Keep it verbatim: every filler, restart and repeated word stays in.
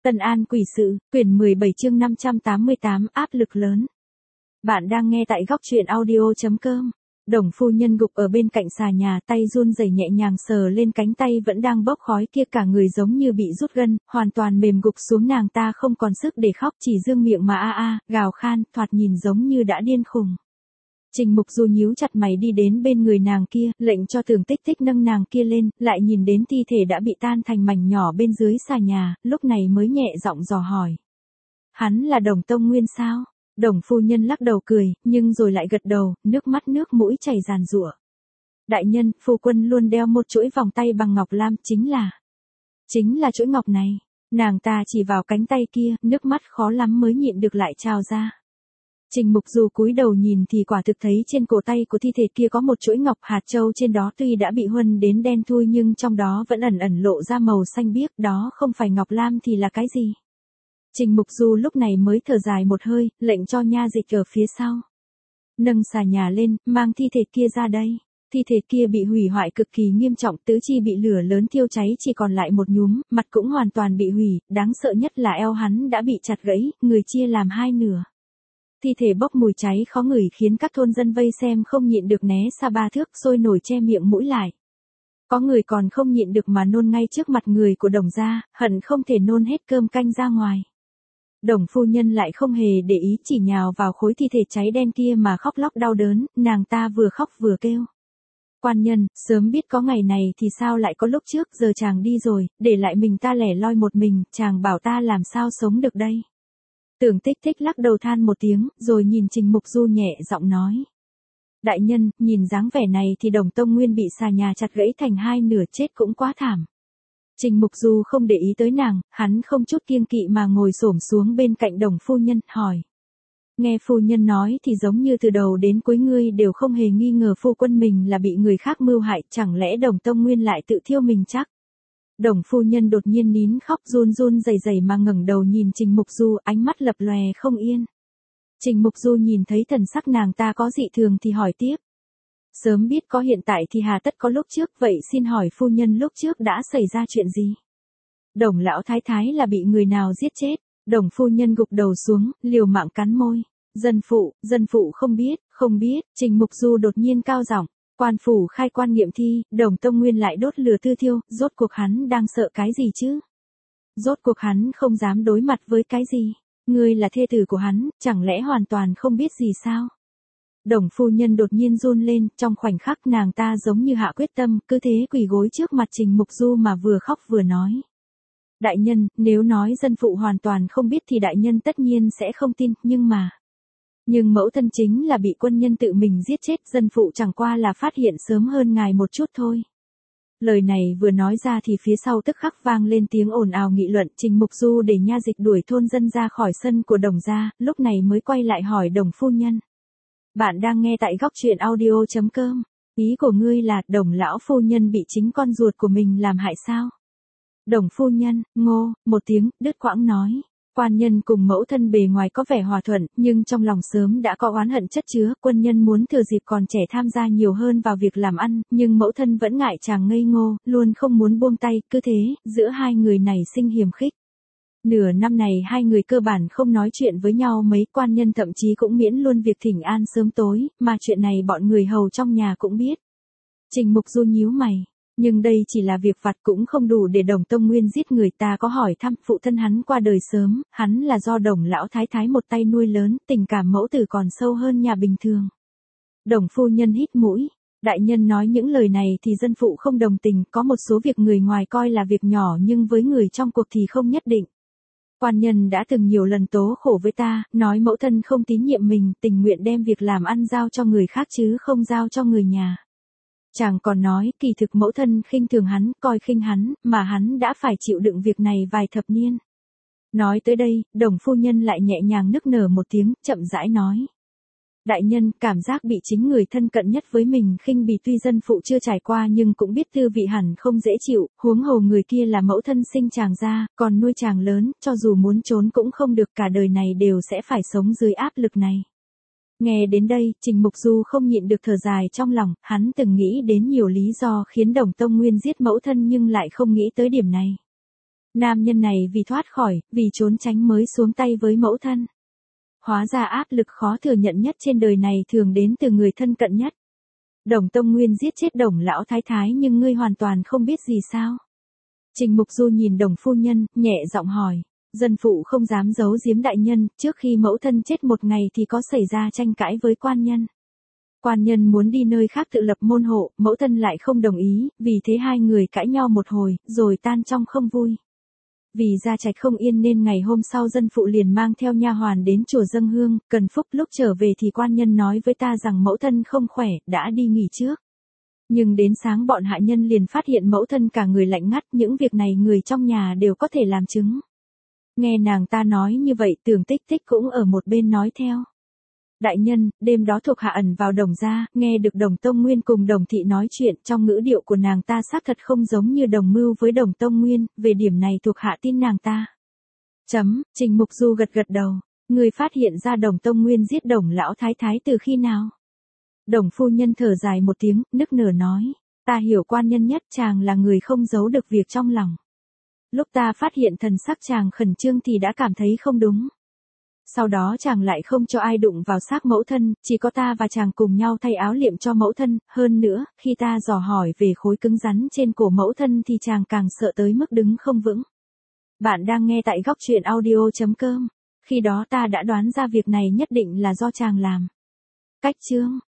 Tân An quỷ sự, quyển mười bảy chương năm trăm tám mươi tám áp lực lớn. Bạn đang nghe tại góc truyện audio chấm com. Đồng phu nhân gục ở bên cạnh xà nhà, tay run rẩy nhẹ nhàng sờ lên cánh tay vẫn đang bốc khói kia, cả người giống như bị rút gân, hoàn toàn mềm gục xuống. Nàng ta không còn sức để khóc, chỉ dương miệng mà a a, gào khan, thoạt nhìn giống như đã điên khùng. Trình Mục Du nhíu chặt mày đi đến bên người nàng kia, lệnh cho Tưởng Tích Tích nâng nàng kia lên, lại nhìn đến thi thể đã bị tan thành mảnh nhỏ bên dưới xà nhà, lúc này mới nhẹ giọng dò hỏi. Hắn là Đồng Tông Nguyên sao? Đồng phu nhân lắc đầu cười, nhưng rồi lại gật đầu, nước mắt nước mũi chảy ràn rụa. Đại nhân, phu quân luôn đeo một chuỗi vòng tay bằng ngọc lam, chính là... Chính là chuỗi ngọc này. Nàng ta chỉ vào cánh tay kia, nước mắt khó lắm mới nhịn được lại trào ra. Trình Mục Du cúi đầu nhìn thì quả thực thấy trên cổ tay của thi thể kia có một chuỗi ngọc hạt châu, trên đó tuy đã bị huân đến đen thui nhưng trong đó vẫn ẩn ẩn lộ ra màu xanh biếc, đó không phải ngọc lam thì là cái gì? Trình Mục Du lúc này mới thở dài một hơi, lệnh cho nha dịch ở phía sau nâng xà nhà lên, mang thi thể kia ra đây. Thi thể kia bị hủy hoại cực kỳ nghiêm trọng, tứ chi bị lửa lớn thiêu cháy chỉ còn lại một nhúm, mặt cũng hoàn toàn bị hủy, đáng sợ nhất là eo hắn đã bị chặt gãy, người chia làm hai nửa. Thi thể bốc mùi cháy khó ngửi khiến các thôn dân vây xem không nhịn được né xa ba thước, sôi nổi che miệng mũi lại. Có người còn không nhịn được mà nôn ngay trước mặt người của Đồng gia, hận không thể nôn hết cơm canh ra ngoài. Đồng phu nhân lại không hề để ý, chỉ nhào vào khối thi thể cháy đen kia mà khóc lóc đau đớn, nàng ta vừa khóc vừa kêu. Quan nhân, sớm biết có ngày này thì sao lại có lúc trước, giờ chàng đi rồi, để lại mình ta lẻ loi một mình, chàng bảo ta làm sao sống được đây. Tưởng Tích Tích lắc đầu than một tiếng, rồi nhìn Trình Mục Du nhẹ giọng nói. Đại nhân, nhìn dáng vẻ này thì Đồng Tông Nguyên bị xà nhà chặt gãy thành hai nửa, chết cũng quá thảm. Trình Mục Du không để ý tới nàng, hắn không chút kiêng kỵ mà ngồi xổm xuống bên cạnh Đồng phu nhân, hỏi. Nghe phu nhân nói thì giống như từ đầu đến cuối ngươi đều không hề nghi ngờ phu quân mình là bị người khác mưu hại, chẳng lẽ Đồng Tông Nguyên lại tự thiêu mình chắc? Đồng phu nhân đột nhiên nín khóc, run run rẩy rẩy mà ngẩng đầu nhìn Trình Mục Du, ánh mắt lập lòe không yên. Trình Mục Du nhìn thấy thần sắc nàng ta có dị thường thì hỏi tiếp. Sớm biết có hiện tại thì hà tất có lúc trước, vậy xin hỏi phu nhân lúc trước đã xảy ra chuyện gì? Đồng lão thái thái là bị người nào giết chết? Đồng phu nhân gục đầu xuống, liều mạng cắn môi. Dân phụ, dân phụ không biết, không biết. Trình Mục Du đột nhiên cao giọng. Quan phủ khai quan nghiệm thi, Đồng Tông Nguyên lại đốt lửa tư thiêu, rốt cuộc hắn đang sợ cái gì chứ? Rốt cuộc hắn không dám đối mặt với cái gì? Ngươi là thê tử của hắn, chẳng lẽ hoàn toàn không biết gì sao? Đồng phu nhân đột nhiên run lên, trong khoảnh khắc nàng ta giống như hạ quyết tâm, cứ thế quỳ gối trước mặt Trình Mục Du mà vừa khóc vừa nói. Đại nhân, nếu nói dân phụ hoàn toàn không biết thì đại nhân tất nhiên sẽ không tin, nhưng mà... Nhưng mẫu thân chính là bị quân nhân tự mình giết chết, dân phụ chẳng qua là phát hiện sớm hơn ngài một chút thôi. Lời này vừa nói ra thì phía sau tức khắc vang lên tiếng ồn ào nghị luận. Trình Mục Du để nha dịch đuổi thôn dân ra khỏi sân của Đồng gia, lúc này mới quay lại hỏi Đồng phu nhân. Bạn đang nghe tại góc truyện audio chấm com. Ý của ngươi là Đồng lão phu nhân bị chính con ruột của mình làm hại sao? Đồng phu nhân, ngô, một tiếng, đứt quãng nói. Quan nhân cùng mẫu thân bề ngoài có vẻ hòa thuận, nhưng trong lòng sớm đã có oán hận chất chứa. Quân nhân muốn thừa dịp còn trẻ tham gia nhiều hơn vào việc làm ăn, nhưng mẫu thân vẫn ngại chàng ngây ngô, luôn không muốn buông tay, cứ thế, giữa hai người này sinh hiềm khích. Nửa năm này hai người cơ bản không nói chuyện với nhau mấy, quan nhân thậm chí cũng miễn luôn việc thỉnh an sớm tối, mà chuyện này bọn người hầu trong nhà cũng biết. Trình Mục Du nhíu mày. Nhưng đây chỉ là việc vặt, cũng không đủ để Đồng Tông Nguyên giết người. Ta có hỏi thăm, phụ thân hắn qua đời sớm, hắn là do Đồng lão thái thái một tay nuôi lớn, tình cảm mẫu tử còn sâu hơn nhà bình thường. Đồng phu nhân hít mũi. Đại nhân nói những lời này thì dân phụ không đồng tình, có một số việc người ngoài coi là việc nhỏ nhưng với người trong cuộc thì không nhất định. Quan nhân đã từng nhiều lần tố khổ với ta, nói mẫu thân không tín nhiệm mình, tình nguyện đem việc làm ăn giao cho người khác chứ không giao cho người nhà. Chàng còn nói, kỳ thực mẫu thân khinh thường hắn, coi khinh hắn, mà hắn đã phải chịu đựng việc này vài thập niên. Nói tới đây, Đồng phu nhân lại nhẹ nhàng nức nở một tiếng, chậm rãi nói. Đại nhân, cảm giác bị chính người thân cận nhất với mình khinh bỉ tuy dân phụ chưa trải qua nhưng cũng biết tư vị hẳn không dễ chịu, huống hồ người kia là mẫu thân sinh chàng ra, còn nuôi chàng lớn, cho dù muốn trốn cũng không được, cả đời này đều sẽ phải sống dưới áp lực này. Nghe đến đây, Trình Mục Du không nhịn được thở dài trong lòng, hắn từng nghĩ đến nhiều lý do khiến Đồng Tông Nguyên giết mẫu thân nhưng lại không nghĩ tới điểm này. Nam nhân này vì thoát khỏi, vì trốn tránh mới xuống tay với mẫu thân. Hóa ra áp lực khó thừa nhận nhất trên đời này thường đến từ người thân cận nhất. Đồng Tông Nguyên giết chết Đồng lão thái thái nhưng ngươi hoàn toàn không biết gì sao? Trình Mục Du nhìn Đồng phu nhân, nhẹ giọng hỏi. Dân phụ không dám giấu giếm đại nhân, trước khi mẫu thân chết một ngày thì có xảy ra tranh cãi với quan nhân. Quan nhân muốn đi nơi khác tự lập môn hộ, mẫu thân lại không đồng ý, vì thế hai người cãi nhau một hồi, rồi tan trong không vui. Vì gia trạch không yên nên ngày hôm sau dân phụ liền mang theo nha hoàn đến chùa dâng hương, cần phúc lúc trở về thì quan nhân nói với ta rằng mẫu thân không khỏe, đã đi nghỉ trước. Nhưng đến sáng bọn hạ nhân liền phát hiện mẫu thân cả người lạnh ngắt, những việc này người trong nhà đều có thể làm chứng. Nghe nàng ta nói như vậy Tưởng Tích Tích cũng ở một bên nói theo. Đại nhân, đêm đó thuộc hạ ẩn vào Đồng gia, nghe được Đồng Tông Nguyên cùng Đồng thị nói chuyện, trong ngữ điệu của nàng ta xác thật không giống như đồng mưu với Đồng Tông Nguyên, về điểm này thuộc hạ tin nàng ta. Chấm, Trình Mục Du gật gật đầu, người phát hiện ra Đồng Tông Nguyên giết Đồng lão thái thái từ khi nào? Đồng phu nhân thở dài một tiếng, nức nở nói, ta hiểu quan nhân nhất, chàng là người không giấu được việc trong lòng. Lúc ta phát hiện thần sắc chàng khẩn trương thì đã cảm thấy không đúng. Sau đó chàng lại không cho ai đụng vào xác mẫu thân, chỉ có ta và chàng cùng nhau thay áo liệm cho mẫu thân, hơn nữa, khi ta dò hỏi về khối cứng rắn trên cổ mẫu thân thì chàng càng sợ tới mức đứng không vững. Bạn đang nghe tại góc truyện audio chấm com. Khi đó ta đã đoán ra việc này nhất định là do chàng làm. Cách chương